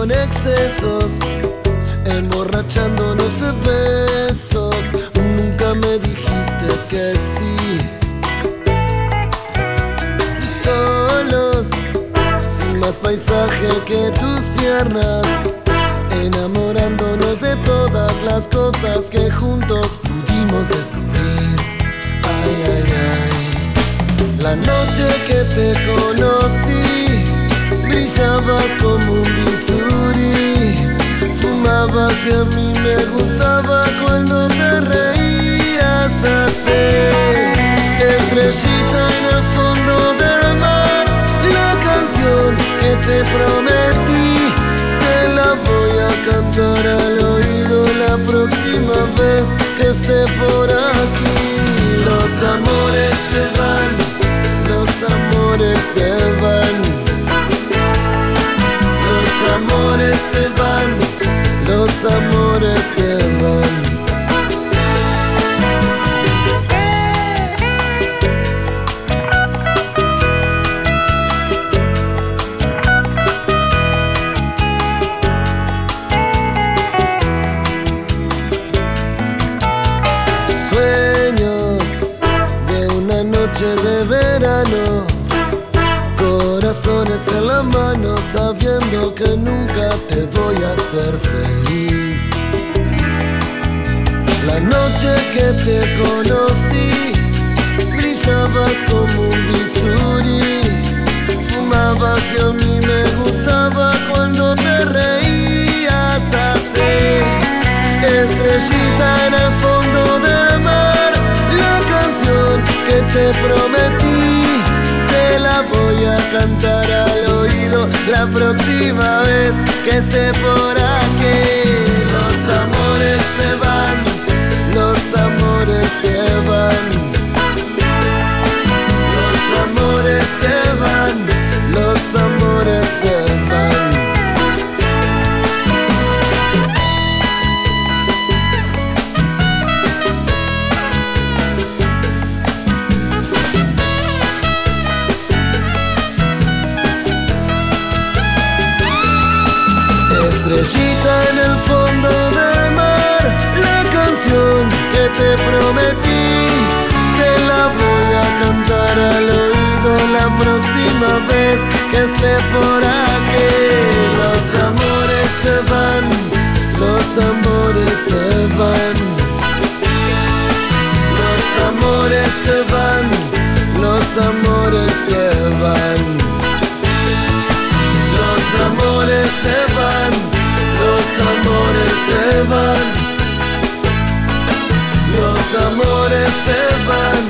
con excesos, emborrachándonos de besos. Nunca me dijiste que sí. Solos, sin más paisaje que tus piernas, enamorándonos de todas las cosas que juntos pudimos descubrir. Ay, ay, ay. La noche que te conocí, brillabas como un bisturí, fumabas y a mí me gustaba cuando te reías así. Estrellita en el fondo del mar, la canción que te prometí, te la voy a cantar al oído la próxima vez que esté por aquí. Los amores se van, los amores se van, los amores se van, los amores se van. De verano, corazones en la mano, sabiendo que nunca te voy a hacer feliz. La noche que te conocí, brillabas como un bisturí, fumabas y a mí me gustaba cuando te reías así. Estrellita en el fondo del mar, la canción que te prometí, te la voy a cantar al oído la próxima vez que esté por aquí. Los amores se van, los amores se van, los amores se van, los amores se van. Estrellita en el fondo del mar, la canción que te prometí, te la voy a cantar al oído la próxima vez que esté por aquí. Los amores se van, los amores se van, los amores se van, los amores se van, los amores se van, los amores se van, los amores se van.